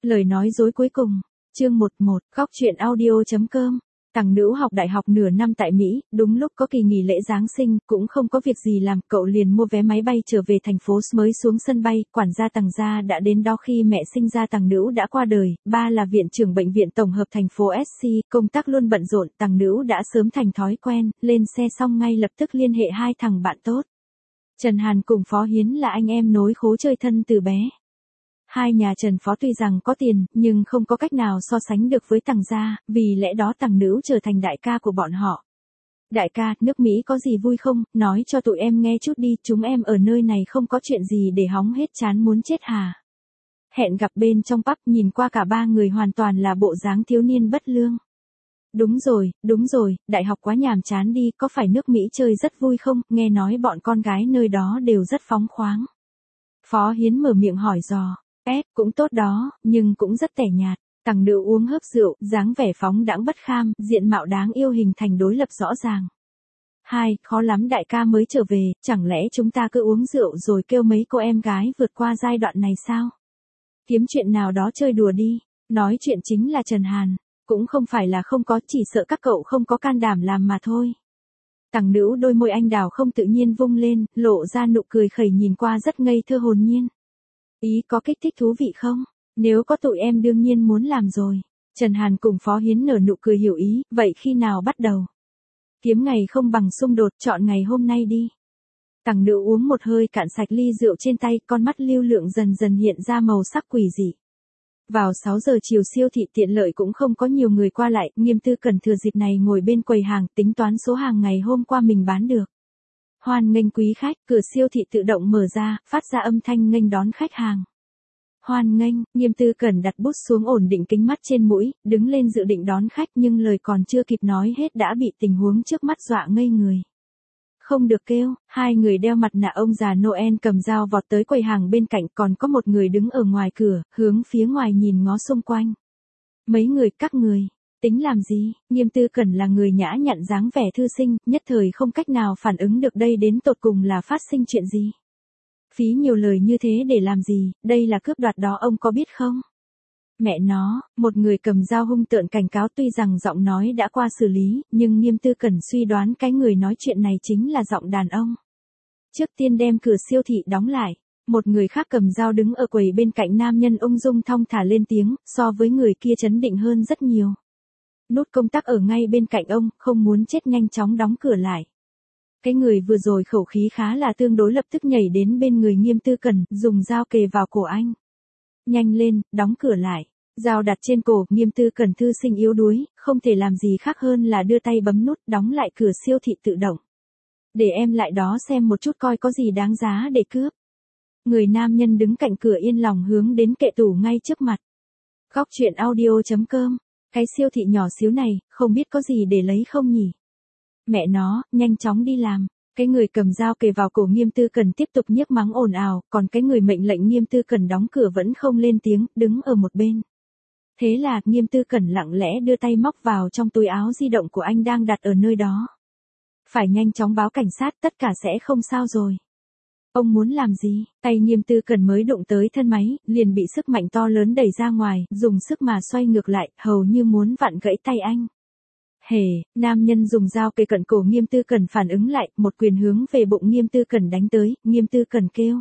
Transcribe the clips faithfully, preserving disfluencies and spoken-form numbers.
Lời nói dối cuối cùng. Chương một một, góc truyện audio chấm com. Tằng Nữu học đại học nửa năm tại Mỹ, đúng lúc có kỳ nghỉ lễ Giáng sinh, cũng không có việc gì làm, cậu liền mua vé máy bay trở về thành phố. Mới xuống sân bay, quản gia Tằng gia đã đến đó. Khi mẹ sinh ra Tằng Nữu đã qua đời, ba là viện trưởng bệnh viện tổng hợp thành phố ét xê, công tác luôn bận rộn, Tằng Nữu đã sớm thành thói quen, lên xe xong ngay lập tức liên hệ hai thằng bạn tốt. Trần Hàn cùng Phó Hiến là anh em nối khố chơi thân từ bé. Hai nhà Trần Phó tuy rằng có tiền, nhưng không có cách nào so sánh được với Tằng gia, vì lẽ đó Tằng Nữu trở thành đại ca của bọn họ. Đại ca, nước Mỹ có gì vui không, nói cho tụi em nghe chút đi, chúng em ở nơi này không có chuyện gì để hóng hết chán muốn chết hà. Hẹn gặp bên trong pub, nhìn qua cả ba người hoàn toàn là bộ dáng thiếu niên bất lương. Đúng rồi, đúng rồi, đại học quá nhàm chán đi, có phải nước Mỹ chơi rất vui không, nghe nói bọn con gái nơi đó đều rất phóng khoáng. Phó Hiến mở miệng hỏi dò. Ép, cũng tốt đó, nhưng cũng rất tẻ nhạt. Tằng Nữu uống hớp rượu, dáng vẻ phóng đãng bất kham, diện mạo đáng yêu hình thành đối lập rõ ràng. Hai, khó lắm đại ca mới trở về, chẳng lẽ chúng ta cứ uống rượu rồi kêu mấy cô em gái vượt qua giai đoạn này sao? Kiếm chuyện nào đó chơi đùa đi. Nói chuyện chính là Trần Hàn. Cũng không phải là không có, chỉ sợ các cậu không có can đảm làm mà thôi. Tằng Nữu đôi môi anh đào không tự nhiên vung lên, lộ ra nụ cười khẩy nhìn qua rất ngây thơ hồn nhiên. Ý có kích thích thú vị không? Nếu có tụi em đương nhiên muốn làm rồi. Trần Hàn cùng Phó Hiến nở nụ cười hiểu ý, vậy khi nào bắt đầu? Kiếm ngày không bằng xung đột, chọn ngày hôm nay đi. Tằng Nữu uống một hơi cạn sạch ly rượu trên tay, con mắt lưu lượng dần dần hiện ra màu sắc quỷ dị. Vào sáu giờ chiều siêu thị tiện lợi cũng không có nhiều người qua lại, Nghiêm Tư Cẩn thừa dịp này ngồi bên quầy hàng, tính toán số hàng ngày hôm qua mình bán được. Hoan nghênh quý khách, cửa siêu thị tự động mở ra, phát ra âm thanh nghênh đón khách hàng. Hoan nghênh, Nghiêm Tư Cẩn đặt bút xuống ổn định kính mắt trên mũi, đứng lên dự định đón khách nhưng lời còn chưa kịp nói hết đã bị tình huống trước mắt dọa ngây người. Không được kêu, hai người đeo mặt nạ ông già Noel cầm dao vọt tới quầy hàng bên cạnh, còn có một người đứng ở ngoài cửa, hướng phía ngoài nhìn ngó xung quanh. Mấy người, các người, tính làm gì? Nghiêm Tư Cẩn là người nhã nhặn dáng vẻ thư sinh, nhất thời không cách nào phản ứng được đây đến tột cùng là phát sinh chuyện gì. Phí nhiều lời như thế để làm gì, đây là cướp đoạt đó ông có biết không? Mẹ nó, một người cầm dao hung tợn cảnh cáo, tuy rằng giọng nói đã qua xử lý, nhưng Nghiêm Tư Cẩn suy đoán cái người nói chuyện này chính là giọng đàn ông. Trước tiên đem cửa siêu thị đóng lại, một người khác cầm dao đứng ở quầy bên cạnh nam nhân ung dung thong thả lên tiếng, so với người kia trấn định hơn rất nhiều. Nút công tắc ở ngay bên cạnh ông, không muốn chết nhanh chóng đóng cửa lại. Cái người vừa rồi khẩu khí khá là tương đối lập tức nhảy đến bên người Nghiêm Tư Cẩn, dùng dao kề vào cổ anh. Nhanh lên, đóng cửa lại. Dao đặt trên cổ, Nghiêm Tư Cẩn thư sinh yếu đuối, không thể làm gì khác hơn là đưa tay bấm nút đóng lại cửa siêu thị tự động. Để em lại đó xem một chút coi có gì đáng giá để cướp. Người nam nhân đứng cạnh cửa yên lòng hướng đến kệ tủ ngay trước mặt. Góc truyện audio chấm com. Cái siêu thị nhỏ xíu này, không biết có gì để lấy không nhỉ? Mẹ nó, nhanh chóng đi làm. Cái người cầm dao kề vào cổ Nghiêm Tư Cẩn tiếp tục nhiếc mắng ồn ào, còn cái người mệnh lệnh Nghiêm Tư Cẩn đóng cửa vẫn không lên tiếng, đứng ở một bên. Thế là, Nghiêm Tư Cẩn lặng lẽ đưa tay móc vào trong túi áo di động của anh đang đặt ở nơi đó. Phải nhanh chóng báo cảnh sát, tất cả sẽ không sao rồi. Ông muốn làm gì? Tay Nghiêm Tư Cẩn mới đụng tới thân máy, liền bị sức mạnh to lớn đẩy ra ngoài, dùng sức mà xoay ngược lại, hầu như muốn vặn gãy tay anh. Hề, nam nhân dùng dao kề cận cổ Nghiêm Tư Cẩn phản ứng lại, một quyền hướng về bụng Nghiêm Tư Cẩn đánh tới, Nghiêm Tư Cẩn kêu.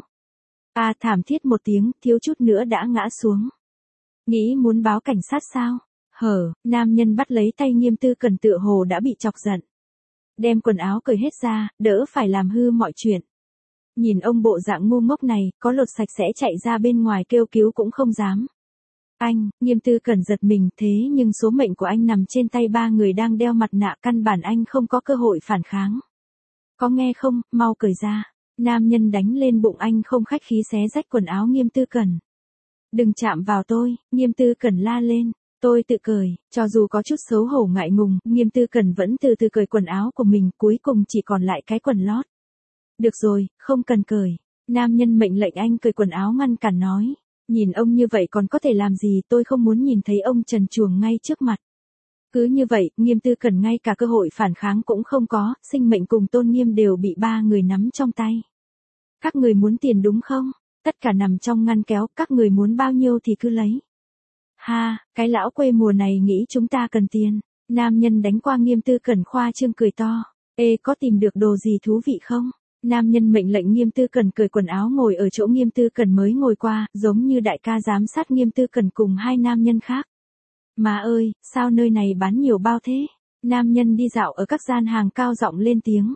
À thảm thiết một tiếng, thiếu chút nữa đã ngã xuống. Nghĩ muốn báo cảnh sát sao? Hở, nam nhân bắt lấy tay Nghiêm Tư Cẩn tựa hồ đã bị chọc giận. Đem quần áo cởi hết ra, đỡ phải làm hư mọi chuyện. Nhìn ông bộ dạng ngu ngốc này, có lột sạch sẽ chạy ra bên ngoài kêu cứu cũng không dám. Anh, Nghiêm Tư Cẩn giật mình, thế nhưng số mệnh của anh nằm trên tay ba người đang đeo mặt nạ, căn bản anh không có cơ hội phản kháng. Có nghe không, mau cởi ra. Nam nhân đánh lên bụng anh không khách khí xé rách quần áo Nghiêm Tư Cẩn. Đừng chạm vào tôi, Nghiêm Tư Cẩn la lên. Tôi tự cởi, cho dù có chút xấu hổ ngại ngùng, Nghiêm Tư Cẩn vẫn từ từ cởi quần áo của mình, cuối cùng chỉ còn lại cái quần lót. Được rồi, không cần cởi. Nam nhân mệnh lệnh anh cởi quần áo ngăn cản nói. Nhìn ông như vậy còn có thể làm gì, tôi không muốn nhìn thấy ông trần truồng ngay trước mặt. Cứ như vậy, Nghiêm Tư Cẩn ngay cả cơ hội phản kháng cũng không có, sinh mệnh cùng tôn nghiêm đều bị ba người nắm trong tay. Các người muốn tiền đúng không? Tất cả nằm trong ngăn kéo, các người muốn bao nhiêu thì cứ lấy. Ha, cái lão quê mùa này nghĩ chúng ta cần tiền. Nam nhân đánh qua Nghiêm Tư Cẩn khoa trương cười to. Ê, có tìm được đồ gì thú vị không? Nam nhân mệnh lệnh Nghiêm Tư Cẩn cởi quần áo ngồi ở chỗ Nghiêm Tư Cẩn mới ngồi qua, giống như đại ca giám sát Nghiêm Tư Cẩn cùng hai nam nhân khác. Má ơi, sao nơi này bán nhiều bao thế? Nam nhân đi dạo ở các gian hàng cao giọng lên tiếng.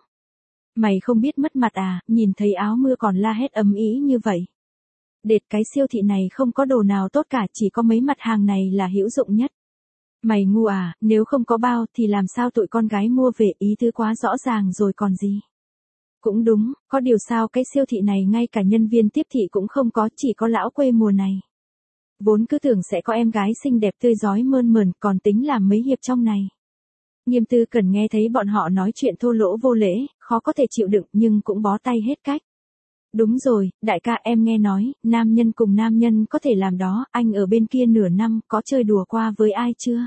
Mày không biết mất mặt à, nhìn thấy áo mưa còn la hét ầm ĩ như vậy. Đệt, cái siêu thị này không có đồ nào tốt cả, chỉ có mấy mặt hàng này là hữu dụng nhất. Mày ngu à, nếu không có bao thì làm sao tụi con gái mua về, ý tứ quá rõ ràng rồi còn gì. Cũng đúng, có điều sao cái siêu thị này ngay cả nhân viên tiếp thị cũng không có, chỉ có lão quê mùa này. Vốn cứ tưởng sẽ có em gái xinh đẹp tươi rói mơn mởn, còn tính làm mấy hiệp trong này. Nghiêm Tư Cẩn nghe thấy bọn họ nói chuyện thô lỗ vô lễ, khó có thể chịu đựng nhưng cũng bó tay hết cách. Đúng rồi, đại ca, em nghe nói, nam nhân cùng nam nhân có thể làm đó, anh ở bên kia nửa năm, có chơi đùa qua với ai chưa?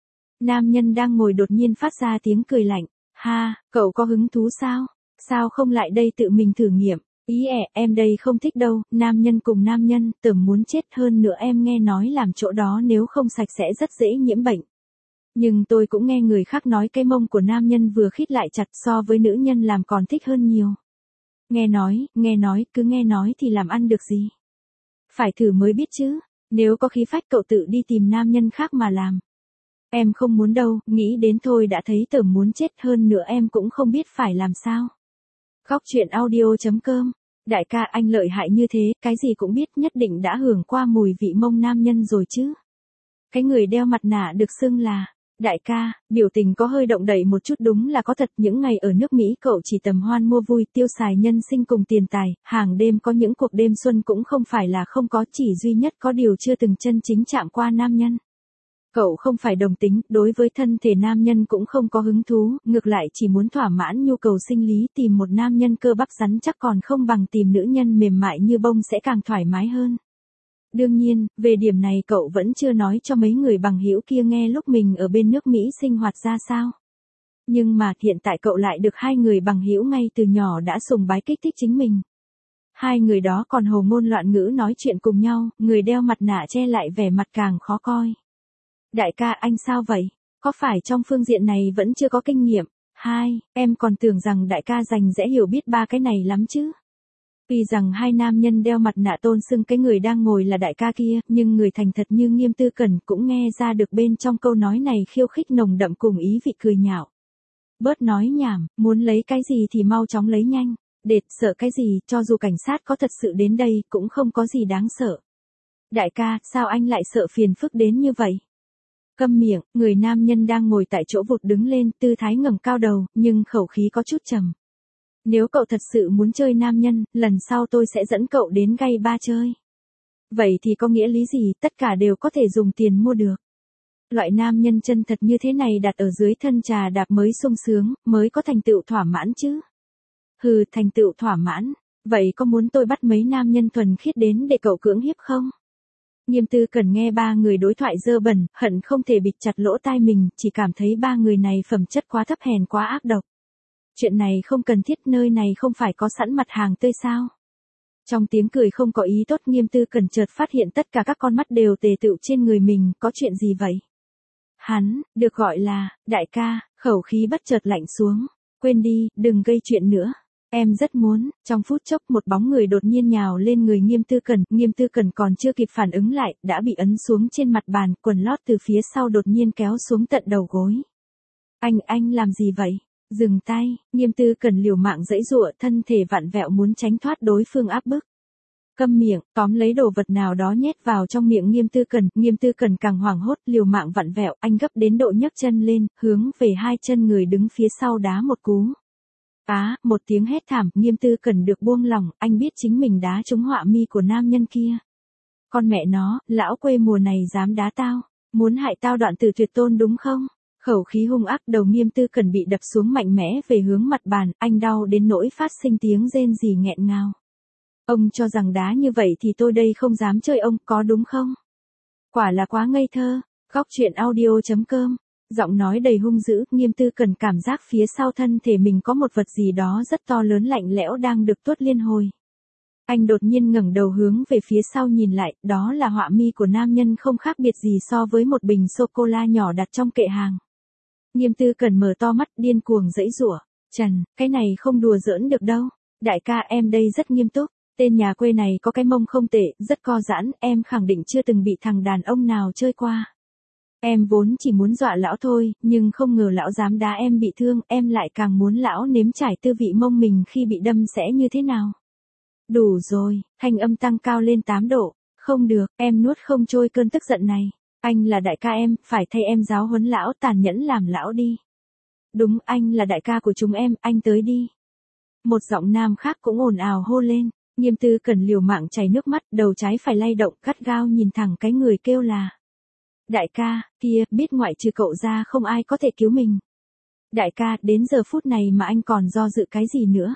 Nam nhân đang ngồi đột nhiên phát ra tiếng cười lạnh. Ha, cậu có hứng thú sao? Sao không lại đây tự mình thử nghiệm? Ý ẻ, em đây không thích đâu, nam nhân cùng nam nhân, tưởng muốn chết, hơn nữa em nghe nói làm chỗ đó nếu không sạch sẽ rất dễ nhiễm bệnh. Nhưng tôi cũng nghe người khác nói cái mông của nam nhân vừa khít lại chặt so với nữ nhân làm còn thích hơn nhiều. Nghe nói, nghe nói, cứ nghe nói thì làm ăn được gì. Phải thử mới biết chứ, nếu có khí phách cậu tự đi tìm nam nhân khác mà làm. Em không muốn đâu, nghĩ đến thôi đã thấy tởm muốn chết, hơn nữa em cũng không biết phải làm sao. Góc truyện audio chấm com. Đại ca, anh lợi hại như thế, cái gì cũng biết, nhất định đã hưởng qua mùi vị mông nam nhân rồi chứ. Cái người đeo mặt nạ được xưng là đại ca, biểu tình có hơi động đậy một chút, đúng là có thật. Những ngày ở nước Mỹ cậu chỉ tầm hoan mua vui, tiêu xài nhân sinh cùng tiền tài, hàng đêm có những cuộc đêm xuân cũng không phải là không có, chỉ duy nhất có điều chưa từng chân chính chạm qua nam nhân. Cậu không phải đồng tính, đối với thân thể nam nhân cũng không có hứng thú, ngược lại chỉ muốn thỏa mãn nhu cầu sinh lý, tìm một nam nhân cơ bắp rắn chắc còn không bằng tìm nữ nhân mềm mại như bông sẽ càng thoải mái hơn. Đương nhiên, về điểm này cậu vẫn chưa nói cho mấy người bằng hữu kia nghe lúc mình ở bên nước Mỹ sinh hoạt ra sao. Nhưng mà hiện tại cậu lại được hai người bằng hữu ngay từ nhỏ đã sùng bái kích thích chính mình. Hai người đó còn hồ ngôn loạn ngữ nói chuyện cùng nhau, người đeo mặt nạ che lại vẻ mặt càng khó coi. Đại ca, anh sao vậy? Có phải trong phương diện này vẫn chưa có kinh nghiệm? Hai, em còn tưởng rằng đại ca dành dễ hiểu biết ba cái này lắm chứ. Vì rằng hai nam nhân đeo mặt nạ tôn xưng cái người đang ngồi là đại ca kia, nhưng người thành thật như Nghiêm Tư Cẩn cũng nghe ra được bên trong câu nói này khiêu khích nồng đậm cùng ý vị cười nhạo. Bớt nói nhảm, muốn lấy cái gì thì mau chóng lấy nhanh. Đệt, sợ cái gì, cho dù cảnh sát có thật sự đến đây cũng không có gì đáng sợ. Đại ca, sao anh lại sợ phiền phức đến như vậy? Câm miệng, người nam nhân đang ngồi tại chỗ vụt đứng lên, tư thái ngẩng cao đầu, nhưng khẩu khí có chút trầm. Nếu cậu thật sự muốn chơi nam nhân, lần sau tôi sẽ dẫn cậu đến gay ba chơi. Vậy thì có nghĩa lý gì, tất cả đều có thể dùng tiền mua được. Loại nam nhân chân thật như thế này đặt ở dưới thân trà đạp mới sung sướng, mới có thành tựu thỏa mãn chứ. Hừ, thành tựu thỏa mãn, vậy có muốn tôi bắt mấy nam nhân thuần khiết đến để cậu cưỡng hiếp không? Nghiêm Tư Cẩn nghe ba người đối thoại dơ bẩn, hận không thể bịt chặt lỗ tai mình, chỉ cảm thấy ba người này phẩm chất quá thấp hèn, quá ác độc. Chuyện này không cần thiết, nơi này không phải có sẵn mặt hàng tươi sao? Trong tiếng cười không có ý tốt, Nghiêm Tư Cẩn chợt phát hiện tất cả các con mắt đều tề tựu trên người mình, có chuyện gì vậy? Hắn, được gọi là, đại ca, khẩu khí bất chợt lạnh xuống. Quên đi, đừng gây chuyện nữa. Em rất muốn, trong phút chốc một bóng người đột nhiên nhào lên người Nghiêm Tư Cẩn, Nghiêm Tư Cẩn còn chưa kịp phản ứng lại, đã bị ấn xuống trên mặt bàn, quần lót từ phía sau đột nhiên kéo xuống tận đầu gối. Anh, anh làm gì vậy? Dừng tay, Nghiêm Tư Cẩn liều mạng giãy giụa, thân thể vặn vẹo muốn tránh thoát đối phương áp bức. Câm miệng, tóm lấy đồ vật nào đó nhét vào trong miệng Nghiêm Tư Cẩn, Nghiêm Tư Cẩn càng hoảng hốt, liều mạng vặn vẹo, anh gấp đến độ nhấc chân lên, hướng về hai chân người đứng phía sau đá một cú. Á, một tiếng hét thảm, Nghiêm Tư Cẩn được buông lỏng, anh biết chính mình đá trúng họa mi của nam nhân kia. Con mẹ nó, lão quê mùa này dám đá tao, muốn hại tao đoạn tử tuyệt tôn đúng không? Khẩu khí hung ác, đầu Nghiêm Tư Cẩn bị đập xuống mạnh mẽ về hướng mặt bàn, anh đau đến nỗi phát sinh tiếng rên rỉ nghẹn ngào. Ông cho rằng đá như vậy thì tôi đây không dám chơi ông, có đúng không? Quả là quá ngây thơ. Góc truyện audio chấm com. Giọng nói đầy hung dữ, Nghiêm Tư Cẩn cảm giác phía sau thân thể mình có một vật gì đó rất to lớn lạnh lẽo đang được tuốt liên hồi. Anh đột nhiên ngẩng đầu hướng về phía sau nhìn lại, đó là họa mi của nam nhân không khác biệt gì so với một bình sô-cô-la nhỏ đặt trong kệ hàng. Nghiêm Tư Cẩn mở to mắt điên cuồng giãy giụa. Trần, cái này không đùa giỡn được đâu. Đại ca em đây rất nghiêm túc. Tên nhà quê này có cái mông không tệ, rất co giãn, em khẳng định chưa từng bị thằng đàn ông nào chơi qua. Em vốn chỉ muốn dọa lão thôi, nhưng không ngờ lão dám đá em bị thương, em lại càng muốn lão nếm trải tư vị mông mình khi bị đâm sẽ như thế nào. Đủ rồi, thanh âm tăng cao lên tám độ. Không được, em nuốt không trôi cơn tức giận này. Anh là đại ca em, phải thay em giáo huấn lão, tàn nhẫn làm lão đi. Đúng, anh là đại ca của chúng em, anh tới đi. Một giọng nam khác cũng ồn ào hô lên. Nghiêm Tư Cẩn liều mạng chảy nước mắt, đầu trái phải lay động, gắt gao nhìn thẳng cái người kêu là. Đại ca, kia, biết ngoại trừ cậu ra không ai có thể cứu mình. Đại ca, đến giờ phút này mà anh còn do dự cái gì nữa?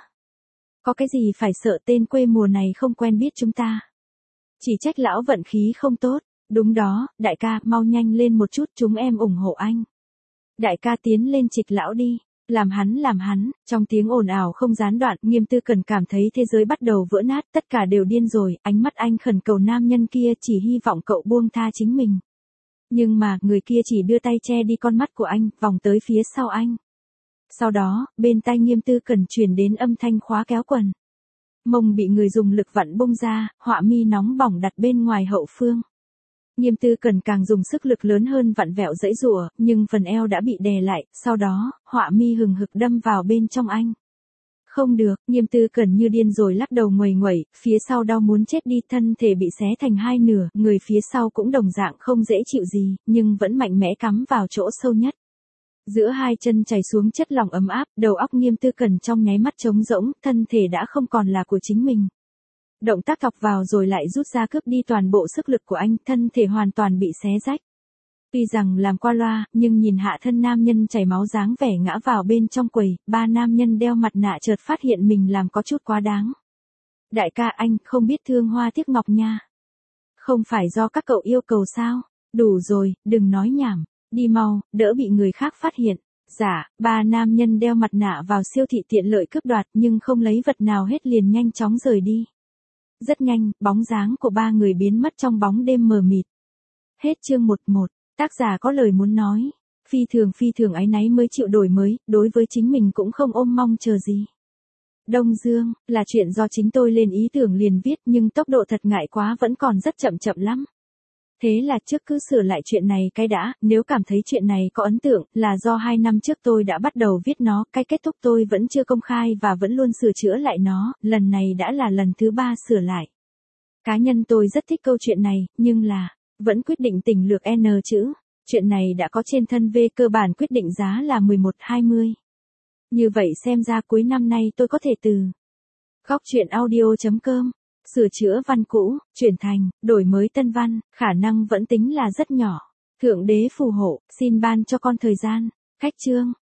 Có cái gì phải sợ, tên quê mùa này không quen biết chúng ta. Chỉ trách lão vận khí không tốt. Đúng đó, đại ca, mau nhanh lên một chút, chúng em ủng hộ anh. Đại ca tiến lên trịch lão đi. Làm hắn làm hắn, trong tiếng ồn ào không gián đoạn, Nghiêm Tư Cẩn cảm thấy thế giới bắt đầu vỡ nát, tất cả đều điên rồi, ánh mắt anh khẩn cầu nam nhân kia chỉ hy vọng cậu buông tha chính mình. Nhưng mà, người kia chỉ đưa tay che đi con mắt của anh, vòng tới phía sau anh. Sau đó, bên tai Nghiêm Tư Cẩn truyền đến âm thanh khóa kéo quần. Mông bị người dùng lực vặn bung ra, họa mi nóng bỏng đặt bên ngoài hậu phương. Nghiêm Tư Cẩn càng dùng sức lực lớn hơn vặn vẹo giãy giụa, nhưng phần eo đã bị đè lại, sau đó, họa mi hừng hực đâm vào bên trong anh. Không được, Nghiêm Tư Cẩn như điên rồi lắc đầu nguầy nguẩy, phía sau đau muốn chết đi, thân thể bị xé thành hai nửa, người phía sau cũng đồng dạng không dễ chịu gì, nhưng vẫn mạnh mẽ cắm vào chỗ sâu nhất. Giữa hai chân chảy xuống chất lỏng ấm áp, đầu óc Nghiêm Tư Cẩn trong nháy mắt trống rỗng, thân thể đã không còn là của chính mình. Động tác thọc vào rồi lại rút ra cướp đi toàn bộ sức lực của anh, thân thể hoàn toàn bị xé rách. Tuy rằng làm qua loa, nhưng nhìn hạ thân nam nhân chảy máu dáng vẻ ngã vào bên trong quầy, ba nam nhân đeo mặt nạ chợt phát hiện mình làm có chút quá đáng. Đại ca anh, không biết thương hoa tiếc ngọc nha. Không phải do các cậu yêu cầu sao? Đủ rồi, đừng nói nhảm. Đi mau, đỡ bị người khác phát hiện. Dạ, ba nam nhân đeo mặt nạ vào siêu thị tiện lợi cướp đoạt nhưng không lấy vật nào hết liền nhanh chóng rời đi. Rất nhanh, bóng dáng của ba người biến mất trong bóng đêm mờ mịt. Hết chương một một, tác giả có lời muốn nói. Phi thường phi thường áy náy mới chịu đổi mới, đối với chính mình cũng không ôm mong chờ gì. Đông Dương, là chuyện do chính tôi lên ý tưởng liền viết nhưng tốc độ thật ngại quá vẫn còn rất chậm chậm lắm. Thế là trước cứ sửa lại chuyện này cái đã, nếu cảm thấy chuyện này có ấn tượng, là do hai năm trước tôi đã bắt đầu viết nó, cái kết thúc tôi vẫn chưa công khai và vẫn luôn sửa chữa lại nó, lần này đã là lần thứ ba sửa lại. Cá nhân tôi rất thích câu chuyện này, nhưng là, vẫn quyết định tỉnh lược N chữ. Chuyện này đã có trên thân V, cơ bản quyết định giá là mười một hai mươi. Như vậy xem ra cuối năm nay tôi có thể từ góc truyện audio chấm com sửa chữa văn cũ, chuyển thành, đổi mới tân văn, khả năng vẫn tính là rất nhỏ. Thượng đế phù hộ, xin ban cho con thời gian. Khách chương.